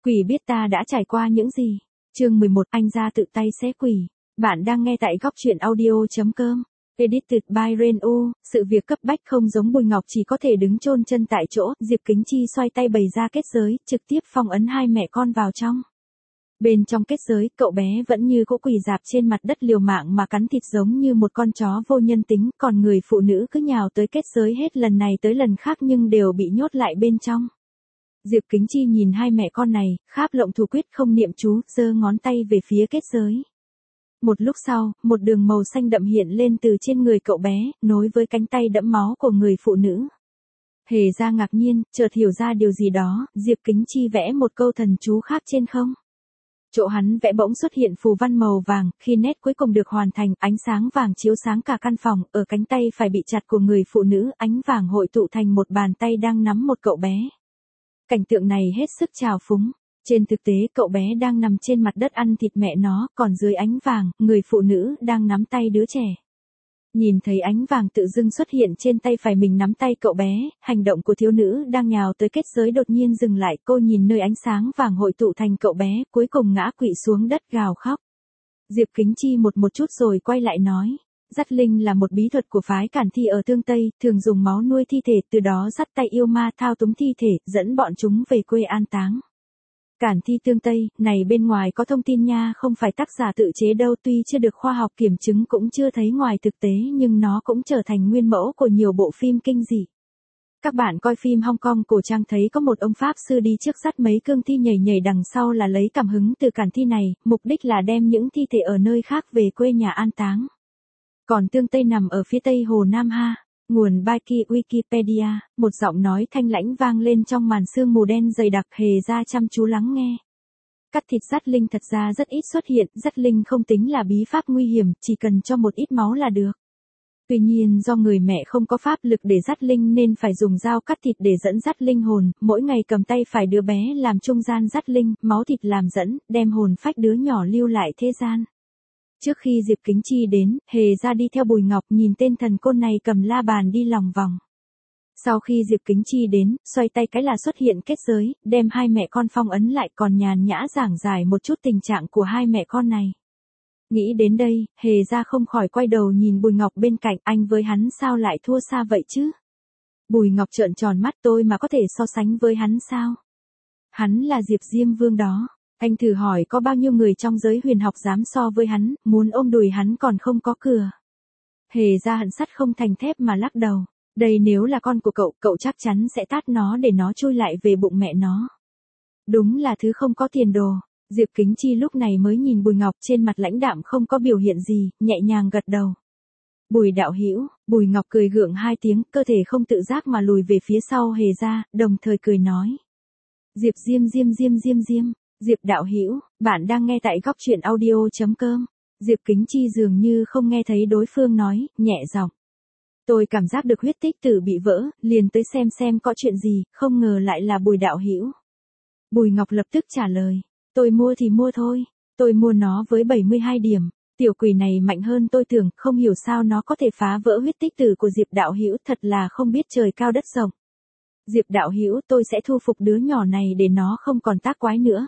Quỷ biết ta đã trải qua những gì. Chương 11, anh ra tự tay xé quỷ. Bạn đang nghe tại góc truyện audio.com. Edited by Ren U. Sự việc cấp bách không giống Bùi Ngọc chỉ có thể đứng chôn chân tại chỗ. Diệp Kính Chi xoay tay bày ra kết giới, trực tiếp phong ấn hai mẹ con vào trong. Bên trong kết giới, cậu bé vẫn như cỗ quỷ dạp trên mặt đất liều mạng mà cắn thịt giống như một con chó vô nhân tính, còn người phụ nữ cứ nhào tới kết giới hết lần này tới lần khác nhưng đều bị nhốt lại bên trong. Diệp Kính Chi nhìn hai mẹ con này, kháp lộng thủ quyết không niệm chú, giơ ngón tay về phía kết giới. Một lúc sau, một đường màu xanh đậm hiện lên từ trên người cậu bé, nối với cánh tay đẫm máu của người phụ nữ. Hề ra ngạc nhiên, chợt hiểu ra điều gì đó, Diệp Kính Chi vẽ một câu thần chú khác trên không. Chỗ hắn vẽ bỗng xuất hiện phù văn màu vàng, khi nét cuối cùng được hoàn thành, ánh sáng vàng chiếu sáng cả căn phòng, ở cánh tay phải bị chặt của người phụ nữ, ánh vàng hội tụ thành một bàn tay đang nắm một cậu bé. Cảnh tượng này hết sức trào phúng. Trên thực tế cậu bé đang nằm trên mặt đất ăn thịt mẹ nó, còn dưới ánh vàng, người phụ nữ đang nắm tay đứa trẻ. Nhìn thấy ánh vàng tự dưng xuất hiện trên tay phải mình nắm tay cậu bé, hành động của thiếu nữ đang nhào tới kết giới đột nhiên dừng lại, cô nhìn nơi ánh sáng vàng hội tụ thành cậu bé, cuối cùng ngã quỵ xuống đất gào khóc. Diệp Kính Chi một chút rồi quay lại nói. Dắt linh là một bí thuật của phái Cản Thi ở Tương Tây, thường dùng máu nuôi thi thể, từ đó dắt tay yêu ma thao túng thi thể, dẫn bọn chúng về quê an táng. Cản Thi Tương Tây, này bên ngoài có thông tin nha, không phải tác giả tự chế đâu, tuy chưa được khoa học kiểm chứng cũng chưa thấy ngoài thực tế nhưng nó cũng trở thành nguyên mẫu của nhiều bộ phim kinh dị. Các bạn coi phim Hong Kong cổ trang thấy có một ông pháp sư đi trước dắt mấy cương thi nhảy nhảy đằng sau là lấy cảm hứng từ Cản Thi này, mục đích là đem những thi thể ở nơi khác về quê nhà an táng. Còn Tương Tây nằm ở phía tây Hồ Nam Ha. Nguồn Baki Wikipedia, một giọng nói thanh lãnh vang lên trong màn sương mù đen dày đặc, Hề ra chăm chú lắng nghe. Cắt thịt dắt linh thật ra rất ít xuất hiện, dắt linh không tính là bí pháp nguy hiểm, chỉ cần cho một ít máu là được. Tuy nhiên do người mẹ không có pháp lực để dắt linh nên phải dùng dao cắt thịt để dẫn dắt linh hồn, mỗi ngày cầm tay phải đứa bé làm trung gian dắt linh, máu thịt làm dẫn, đem hồn phách đứa nhỏ lưu lại thế gian. Trước khi Diệp Kính Chi đến, Hề ra đi theo Bùi Ngọc nhìn tên thần côn này cầm la bàn đi lòng vòng. Sau khi Diệp Kính Chi đến, xoay tay cái là xuất hiện kết giới, đem hai mẹ con phong ấn lại, còn nhàn nhã giảng giải một chút tình trạng của hai mẹ con này. Nghĩ đến đây, Hề ra không khỏi quay đầu nhìn Bùi Ngọc bên cạnh, anh với hắn sao lại thua xa vậy chứ? Bùi Ngọc trợn tròn mắt, tôi mà có thể so sánh với hắn sao? Hắn là Diệp Diêm Vương đó. Anh thử hỏi có bao nhiêu người trong giới huyền học dám so với hắn, muốn ôm đùi hắn còn không có cửa. Hề ra hận sắt không thành thép mà lắc đầu. Đây nếu là con của cậu chắc chắn sẽ tát nó để nó chui lại về bụng mẹ nó. Đúng là thứ không có tiền đồ. Diệp Kính Chi lúc này mới nhìn Bùi Ngọc, trên mặt lãnh đạm không có biểu hiện gì, nhẹ nhàng gật đầu. Bùi đạo hữu. Bùi Ngọc cười gượng hai tiếng, cơ thể không tự giác mà lùi về phía sau Hề ra, đồng thời cười nói. Diệp Diêm. Diệp đạo hữu, bạn đang nghe tại góc truyện audio.com. Diệp Kính Chi dường như không nghe thấy đối phương nói, nhẹ giọng. Tôi cảm giác được huyết tích tử bị vỡ, liền tới xem có chuyện gì, không ngờ lại là Bùi đạo hữu. Bùi Ngọc lập tức trả lời, tôi mua thì mua thôi, tôi mua nó với 72 điểm, tiểu quỷ này mạnh hơn tôi tưởng, không hiểu sao nó có thể phá vỡ huyết tích tử của Diệp đạo hữu, thật là không biết trời cao đất rộng. Diệp đạo hữu, tôi sẽ thu phục đứa nhỏ này để nó không còn tác quái nữa.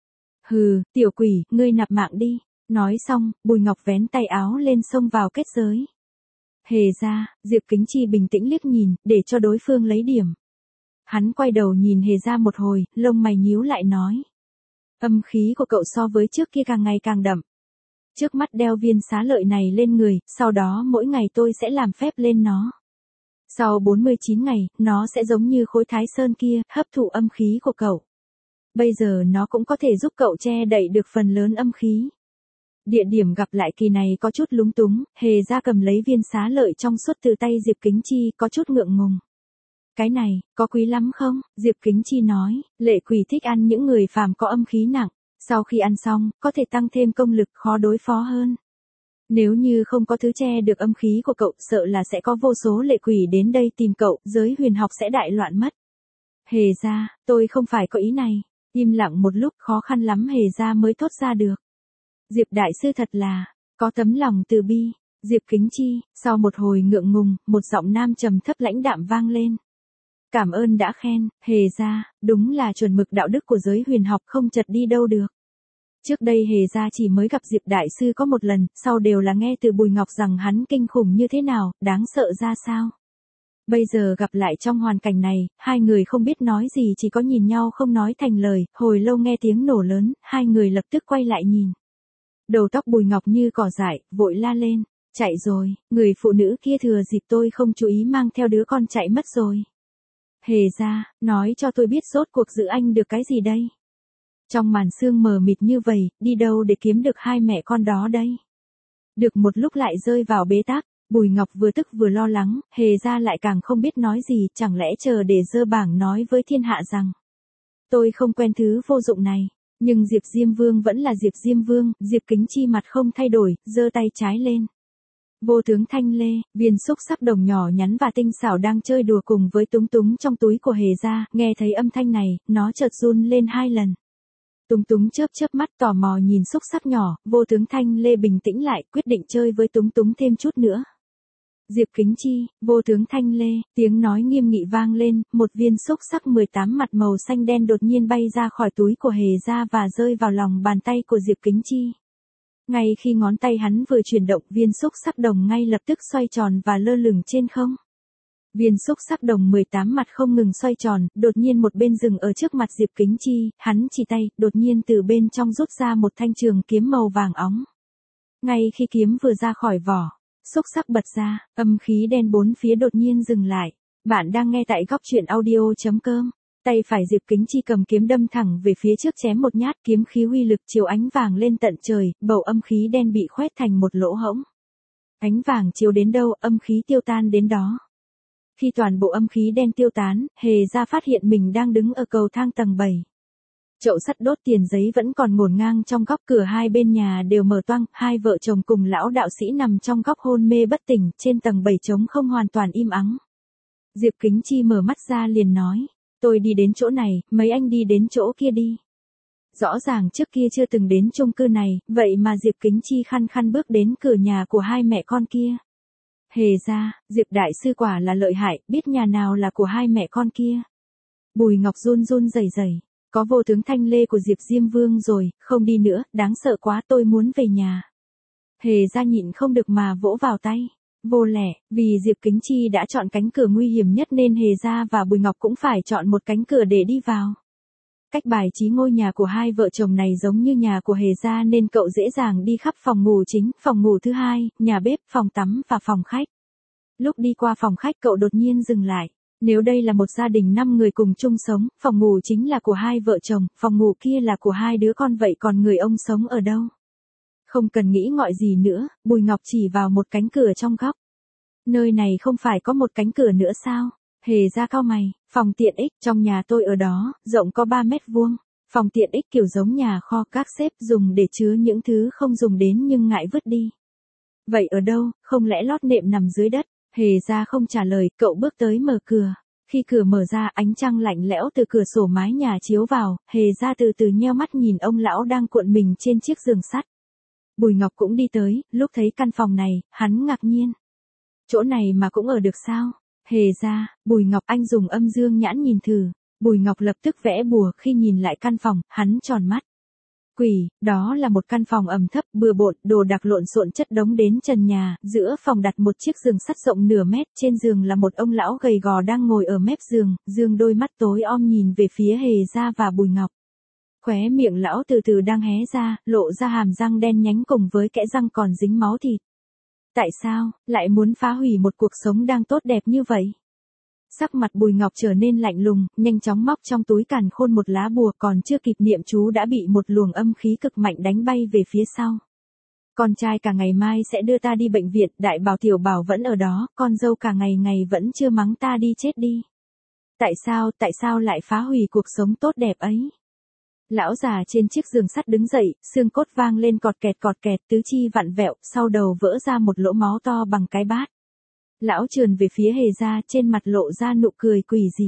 Hừ, tiểu quỷ, ngươi nạp mạng đi. Nói xong, Bùi Ngọc vén tay áo lên xông vào kết giới. Hề ra, Diệp Kính Chi bình tĩnh liếc nhìn, để cho đối phương lấy điểm. Hắn quay đầu nhìn Hề ra một hồi, lông mày nhíu lại nói. Âm khí của cậu so với trước kia càng ngày càng đậm. Trước mắt đeo viên xá lợi này lên người, sau đó mỗi ngày tôi sẽ làm phép lên nó. Sau 49 ngày, nó sẽ giống như khối thái sơn kia, hấp thụ âm khí của cậu. Bây giờ nó cũng có thể giúp cậu che đậy được phần lớn âm khí. Địa điểm gặp lại kỳ này có chút lúng túng, Hề ra cầm lấy viên xá lợi trong suốt từ tay Diệp Kính Chi, có chút ngượng ngùng. Cái này, có quý lắm không? Diệp Kính Chi nói, lệ quỷ thích ăn những người phàm có âm khí nặng, sau khi ăn xong, có thể tăng thêm công lực, khó đối phó hơn. Nếu như không có thứ che được âm khí của cậu, sợ là sẽ có vô số lệ quỷ đến đây tìm cậu, giới huyền học sẽ đại loạn mất. Hề ra, tôi không phải có ý này. Im lặng một lúc, khó khăn lắm Hề ra mới thốt ra được. Diệp đại sư thật là có tấm lòng từ bi. Diệp Kính Chi, sau một hồi ngượng ngùng, một giọng nam trầm thấp lãnh đạm vang lên. cảm ơn đã khen, Hề gia, đúng là chuẩn mực đạo đức của giới huyền học không chật đi đâu được. Trước đây Hề gia chỉ mới gặp Diệp Đại Sư có một lần, sau đều là nghe từ Bùi Ngọc rằng hắn kinh khủng như thế nào, đáng sợ ra sao. Bây giờ gặp lại trong hoàn cảnh này, hai người không biết nói gì chỉ có nhìn nhau không nói thành lời, hồi lâu nghe tiếng nổ lớn, hai người lập tức quay lại nhìn. Đầu tóc Bùi Ngọc như cỏ dại, vội la lên, chạy rồi, người phụ nữ kia thừa dịp tôi không chú ý mang theo đứa con chạy mất rồi. Hề gia, nói cho tôi biết rốt cuộc giữ anh được cái gì đây? Trong màn sương mờ mịt như vậy, đi đâu để kiếm được hai mẹ con đó đây? Được một lúc lại rơi vào bế tắc, Bùi Ngọc vừa tức vừa lo lắng, Hề gia lại càng không biết nói gì, chẳng lẽ chờ để dơ bảng nói với thiên hạ rằng tôi không quen thứ vô dụng này. Nhưng Diệp Diêm Vương vẫn là Diệp Diêm Vương, Diệp Kính Chi mặt không thay đổi, giơ tay trái lên. Vô tướng Thanh Lê, viên xúc sắc đồng nhỏ nhắn và tinh xảo đang chơi đùa cùng với Túng Túng trong túi của Hề gia, nghe thấy âm thanh này, nó chợt run lên 2 lần. Túng Túng chớp chớp mắt tò mò nhìn xúc sắc nhỏ, vô tướng Thanh Lê bình tĩnh lại, quyết định chơi với Túng Túng thêm chút nữa. Diệp Kính Chi, vô tướng Thanh Lê, tiếng nói nghiêm nghị vang lên, một viên xúc sắc 18 mặt màu xanh đen đột nhiên bay ra khỏi túi của Hề gia và rơi vào lòng bàn tay của Diệp Kính Chi. Ngay khi ngón tay hắn vừa chuyển động, viên xúc sắc đồng ngay lập tức xoay tròn và lơ lửng trên không. Viên xúc sắc đồng 18 mặt không ngừng xoay tròn, đột nhiên một bên dừng ở trước mặt Diệp Kính Chi, hắn chỉ tay, đột nhiên từ bên trong rút ra một thanh trường kiếm màu vàng óng. Ngay khi kiếm vừa ra khỏi vỏ, xúc sắc bật ra, âm khí đen bốn phía đột nhiên dừng lại. Bạn đang nghe tại góc truyện audio.com. Tay phải Diệp Kính Chi cầm kiếm đâm thẳng về phía trước chém một nhát, kiếm khí uy lực chiếu ánh vàng lên tận trời, bầu âm khí đen bị khoét thành một lỗ hổng. Ánh vàng chiếu đến đâu, âm khí tiêu tan đến đó. Khi toàn bộ âm khí đen tiêu tán, Hề gia phát hiện mình đang đứng ở cầu thang tầng 7. Chậu sắt đốt tiền giấy vẫn còn ngổn ngang trong góc, cửa hai bên nhà đều mở toang, hai vợ chồng cùng lão đạo sĩ nằm trong góc hôn mê bất tỉnh, trên tầng 7 trống không hoàn toàn im ắng. Diệp Kính Chi mở mắt ra liền nói, tôi đi đến chỗ này, mấy anh đi đến chỗ kia đi. Rõ ràng trước kia chưa từng đến chung cư này, vậy mà Diệp Kính Chi khăn khăn bước đến cửa nhà của hai mẹ con kia. Hề gia, Diệp Đại Sư quả là lợi hại, biết nhà nào là của hai mẹ con kia. Bùi Ngọc run run rẩy rẩy, có vô tướng Thanh Lê của Diệp Diêm Vương rồi, không đi nữa, đáng sợ quá, tôi muốn về nhà. Hề gia nhịn không được mà vỗ vào tay. Vô lẽ, vì Diệp Kính Chi đã chọn cánh cửa nguy hiểm nhất nên Hề gia và Bùi Ngọc cũng phải chọn một cánh cửa để đi vào. Cách bài trí ngôi nhà của hai vợ chồng này giống như nhà của Hề gia nên cậu dễ dàng đi khắp phòng ngủ chính, phòng ngủ thứ hai, nhà bếp, phòng tắm và phòng khách. Lúc đi qua phòng khách cậu đột nhiên dừng lại. Nếu đây là một gia đình 5 người cùng chung sống, phòng ngủ chính là của hai vợ chồng, phòng ngủ kia là của hai đứa con, vậy còn người ông sống ở đâu? Không cần nghĩ ngợi gì nữa, Bùi Ngọc chỉ vào một cánh cửa trong góc. Nơi này không phải có một cánh cửa nữa sao? Hề gia cau mày, phòng tiện ích, trong nhà tôi ở đó, rộng có 3 mét vuông. Phòng tiện ích kiểu giống nhà kho các xếp dùng để chứa những thứ không dùng đến nhưng ngại vứt đi. Vậy ở đâu, không lẽ lót nệm nằm dưới đất? Hề gia không trả lời, cậu bước tới mở cửa. Khi cửa mở ra, ánh trăng lạnh lẽo từ cửa sổ mái nhà chiếu vào, Hề gia từ từ nheo mắt nhìn ông lão đang cuộn mình trên chiếc giường sắt. Bùi Ngọc cũng đi tới, lúc thấy căn phòng này, hắn ngạc nhiên. Chỗ này mà cũng ở được sao? Hề gia, Bùi Ngọc, anh dùng âm dương nhãn nhìn thử. Bùi Ngọc lập tức vẽ bùa, khi nhìn lại căn phòng, hắn tròn mắt. Quỷ, đó là một căn phòng ẩm thấp, bừa bộn, đồ đạc lộn xộn chất đống đến trần nhà, giữa phòng đặt một chiếc giường sắt rộng nửa mét, trên giường là một ông lão gầy gò đang ngồi ở mép giường, đôi mắt tối om nhìn về phía Hề gia và Bùi Ngọc. Khóe miệng lão từ từ đang hé ra, lộ ra hàm răng đen nhánh cùng với kẽ răng còn dính máu thịt. Tại sao, lại muốn phá hủy một cuộc sống đang tốt đẹp như vậy? Sắc mặt Bùi Ngọc trở nên lạnh lùng, nhanh chóng móc trong túi càn khôn một lá bùa, còn chưa kịp niệm chú đã bị một luồng âm khí cực mạnh đánh bay về phía sau. Con trai cả ngày mai sẽ đưa ta đi bệnh viện, đại bảo tiểu bảo vẫn ở đó, con dâu cả ngày ngày vẫn chưa mắng ta đi chết đi. Tại sao lại phá hủy cuộc sống tốt đẹp ấy? Lão già trên chiếc giường sắt đứng dậy, xương cốt vang lên cọt kẹt, tứ chi vặn vẹo, sau đầu vỡ ra một lỗ máu to bằng cái bát. Lão trườn về phía Hề gia, trên mặt lộ ra nụ cười quỷ dị.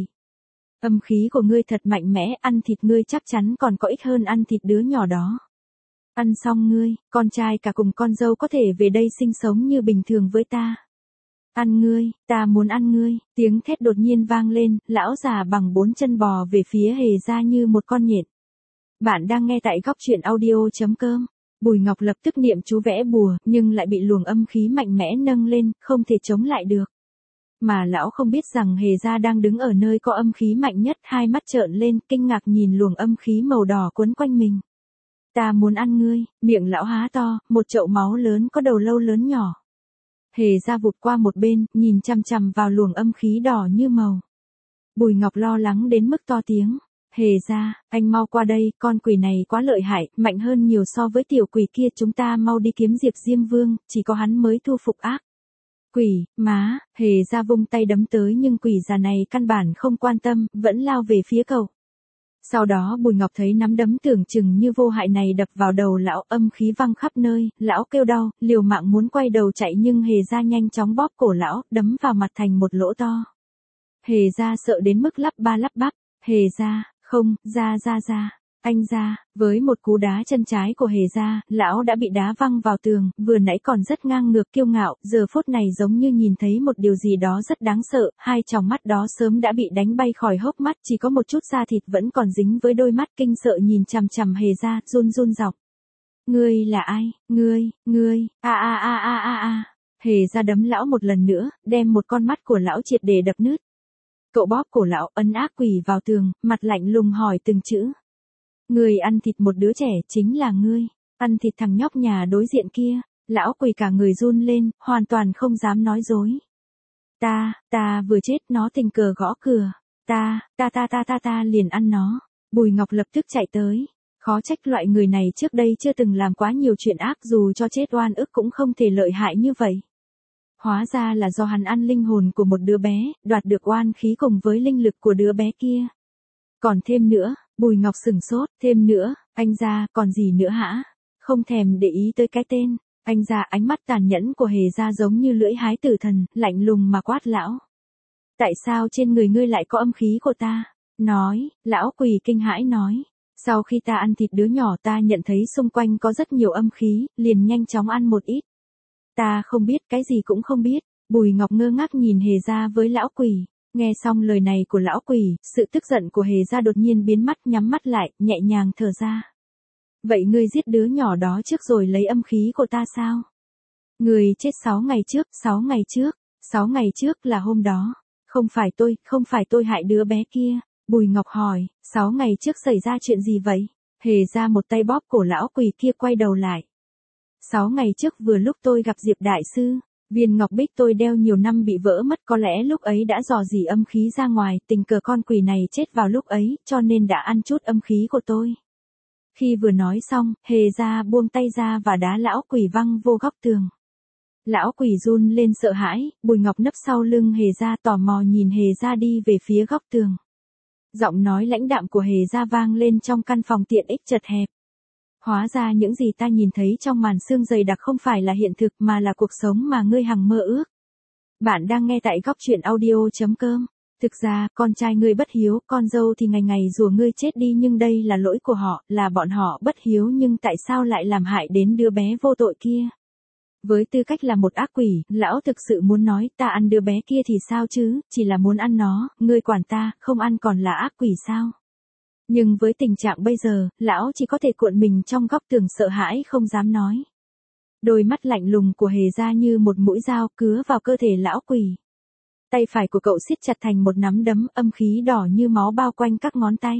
Âm khí của ngươi thật mạnh mẽ, ăn thịt ngươi chắc chắn còn có ích hơn ăn thịt đứa nhỏ đó. Ăn xong ngươi, con trai cả cùng con dâu có thể về đây sinh sống như bình thường với ta. Ăn ngươi, ta muốn ăn ngươi, tiếng thét đột nhiên vang lên, lão già bằng 4 chân bò về phía Hề Gia như một con nhện. Bạn đang nghe tại góc truyện audio.com. Bùi Ngọc lập tức niệm chú vẽ bùa, nhưng lại bị luồng âm khí mạnh mẽ nâng lên, không thể chống lại được. Mà lão không biết rằng Hề Gia đang đứng ở nơi có âm khí mạnh nhất, hai mắt trợn lên, kinh ngạc nhìn luồng âm khí màu đỏ quấn quanh mình. Ta muốn ăn ngươi, miệng lão há to, một chậu máu lớn có đầu lâu lớn nhỏ. Hề Gia vụt qua một bên, nhìn chằm chằm vào luồng âm khí đỏ như màu. Bùi Ngọc lo lắng đến mức to tiếng. Hề Gia, anh mau qua đây, con quỷ này quá lợi hại, mạnh hơn nhiều so với tiểu quỷ kia, chúng ta mau đi kiếm Diệp Diêm Vương, chỉ có hắn mới thu phục ác. Quỷ, má, Hề Gia vung tay đấm tới nhưng quỷ già này căn bản không quan tâm, vẫn lao về phía cậu. Sau đó Bùi Ngọc thấy nắm đấm tưởng chừng như vô hại này đập vào đầu lão, âm khí văng khắp nơi, lão kêu đau, liều mạng muốn quay đầu chạy nhưng Hề Gia nhanh chóng bóp cổ lão, đấm vào mặt thành một lỗ to. Hề Gia sợ đến mức lắp ba lắp bắp, Hề Gia, không, Gia, anh Gia, với một cú đá chân trái của Hề Gia, lão đã bị đá văng vào tường, vừa nãy còn rất ngang ngược kiêu ngạo, giờ phút này giống như nhìn thấy một điều gì đó rất đáng sợ, hai tròng mắt đó sớm đã bị đánh bay khỏi hốc mắt, chỉ có một chút da thịt vẫn còn dính với đôi mắt, kinh sợ nhìn chằm chằm Hề Gia, run run giọng. Ngươi là ai, ngươi, a. Hề Gia đấm lão một lần nữa, đem một con mắt của lão triệt để đập nứt. Cậu bóp cổ lão, ấn ác quỷ vào tường, mặt lạnh lùng hỏi từng chữ. Ngươi ăn thịt một đứa trẻ, chính là ngươi, ăn thịt thằng nhóc nhà đối diện kia. Lão quỷ cả người run lên, hoàn toàn không dám nói dối. Ta vừa chết, nó tình cờ gõ cửa. Ta liền ăn nó. Bùi Ngọc lập tức chạy tới. Khó trách loại người này trước đây chưa từng làm quá nhiều chuyện ác, dù cho chết oan ức cũng không thể lợi hại như vậy. Hóa ra là do hắn ăn linh hồn của một đứa bé, đoạt được oan khí cùng với linh lực của đứa bé kia. Còn thêm nữa, Bùi Ngọc sửng sốt, thêm nữa, anh Gia, còn gì nữa hả? Không thèm để ý tới cái tên. Anh Gia, ánh mắt tàn nhẫn của Hề Gia giống như lưỡi hái tử thần, lạnh lùng mà quát lão. Tại sao trên người ngươi lại có âm khí của ta? Nói, lão quỷ kinh hãi nói. Sau khi ta ăn thịt đứa nhỏ ta nhận thấy xung quanh có rất nhiều âm khí, liền nhanh chóng ăn một ít. Ta không biết, cái gì cũng không biết. Bùi Ngọc ngơ ngác nhìn Hề Gia với lão quỷ. Nghe xong lời này của lão quỷ, sự tức giận của Hề Gia đột nhiên biến mất, nhắm mắt lại, nhẹ nhàng thở ra. Vậy ngươi giết đứa nhỏ đó trước rồi lấy âm khí của ta sao? Ngươi chết 6 ngày trước, 6 ngày trước là hôm đó. Không phải tôi hại đứa bé kia. Bùi Ngọc hỏi, 6 ngày trước xảy ra chuyện gì vậy? Hề Gia một tay bóp cổ lão quỷ kia quay đầu lại. 6 ngày trước vừa lúc tôi gặp Diệp Đại Sư. Viên ngọc bích tôi đeo nhiều năm bị vỡ mất, có lẽ lúc ấy đã dò dỉ âm khí ra ngoài, tình cờ con quỷ này chết vào lúc ấy, cho nên đã ăn chút âm khí của tôi. Khi vừa nói xong, Hề Gia buông tay ra và đá lão quỷ văng vô góc tường. Lão quỷ run lên sợ hãi, Bùi Ngọc nấp sau lưng Hề Gia tò mò nhìn Hề Gia đi về phía góc tường. Giọng nói lãnh đạm của Hề Gia vang lên trong căn phòng tiện ích chật hẹp. Hóa ra những gì ta nhìn thấy trong màn sương dày đặc không phải là hiện thực mà là cuộc sống mà ngươi hằng mơ ước. Bạn đang nghe tại góc truyện audio.com. Thực ra, con trai ngươi bất hiếu, con dâu thì ngày ngày rủa ngươi chết đi, nhưng đây là lỗi của họ, là bọn họ bất hiếu, nhưng tại sao lại làm hại đến đứa bé vô tội kia? Với tư cách là một ác quỷ, lão thực sự muốn nói, ta ăn đứa bé kia thì sao chứ, chỉ là muốn ăn nó, ngươi quản ta, không ăn còn là ác quỷ sao? Nhưng với tình trạng bây giờ, lão chỉ có thể cuộn mình trong góc tường sợ hãi không dám nói. Đôi mắt lạnh lùng của Hề Gia như một mũi dao cứa vào cơ thể lão quỷ. Tay phải của cậu siết chặt thành một nắm đấm, âm khí đỏ như máu bao quanh các ngón tay.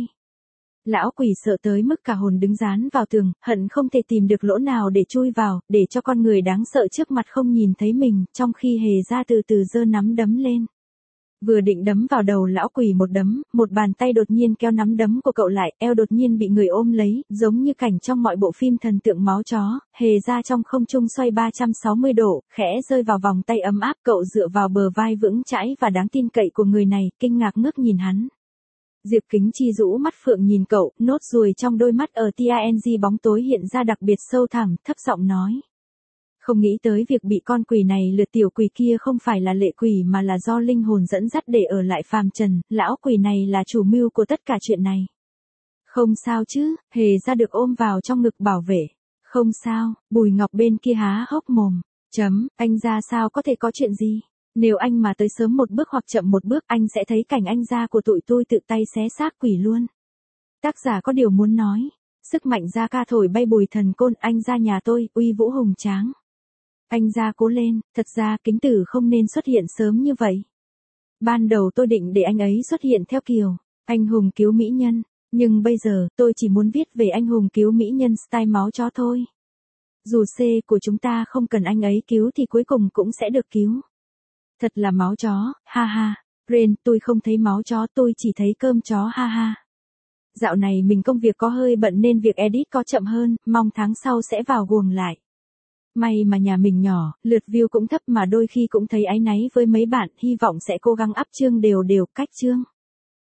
Lão quỷ sợ tới mức cả hồn đứng dán vào tường, hận không thể tìm được lỗ nào để chui vào, để cho con người đáng sợ trước mặt không nhìn thấy mình, trong khi Hề Gia từ từ giơ nắm đấm lên. Vừa định đấm vào đầu lão quỷ một đấm, một bàn tay đột nhiên kéo nắm đấm của cậu lại, eo đột nhiên bị người ôm lấy, giống như cảnh trong mọi bộ phim thần tượng máu chó, Hề Gia trong không trung xoay 360 độ, khẽ rơi vào vòng tay ấm áp, cậu dựa vào bờ vai vững chãi và đáng tin cậy của người này, kinh ngạc ngước nhìn hắn. Diệp Kính Chi rũ mắt phượng nhìn cậu, nốt ruồi trong đôi mắt ở TING bóng tối hiện ra đặc biệt sâu thẳm, thấp giọng nói. Không nghĩ tới việc bị con quỷ này lừa, tiểu quỷ kia không phải là lệ quỷ mà là do linh hồn dẫn dắt để ở lại phàm trần, lão quỷ này là chủ mưu của tất cả chuyện này. Không sao chứ, Hề Gia được ôm vào trong ngực bảo vệ. Không sao, Bùi Ngọc bên kia há hốc mồm. Anh Gia sao có thể có chuyện gì? Nếu anh mà tới sớm một bước hoặc chậm một bước anh sẽ thấy cảnh anh gia của tụi tôi tự tay xé xác quỷ luôn. Tác giả có điều muốn nói. Sức mạnh gia ca thổi bay bùi thần côn, anh gia nhà tôi, uy vũ hùng tráng. Anh gia cố lên, thật ra Kính Tử không nên xuất hiện sớm như vậy. Ban đầu tôi định để anh ấy xuất hiện theo kiểu, anh hùng cứu mỹ nhân, nhưng bây giờ tôi chỉ muốn viết về anh hùng cứu mỹ nhân style máu chó thôi. Dù C của chúng ta không cần anh ấy cứu thì cuối cùng cũng sẽ được cứu. Thật là máu chó, ha ha. Ren, tôi không thấy máu chó, tôi chỉ thấy cơm chó, ha ha. Dạo này mình công việc có hơi bận nên việc edit có chậm hơn, mong tháng sau sẽ vào guồng lại. May mà nhà mình nhỏ, lượt view cũng thấp mà đôi khi cũng thấy áy náy với mấy bạn, hy vọng sẽ cố gắng up chương đều đều cách chương.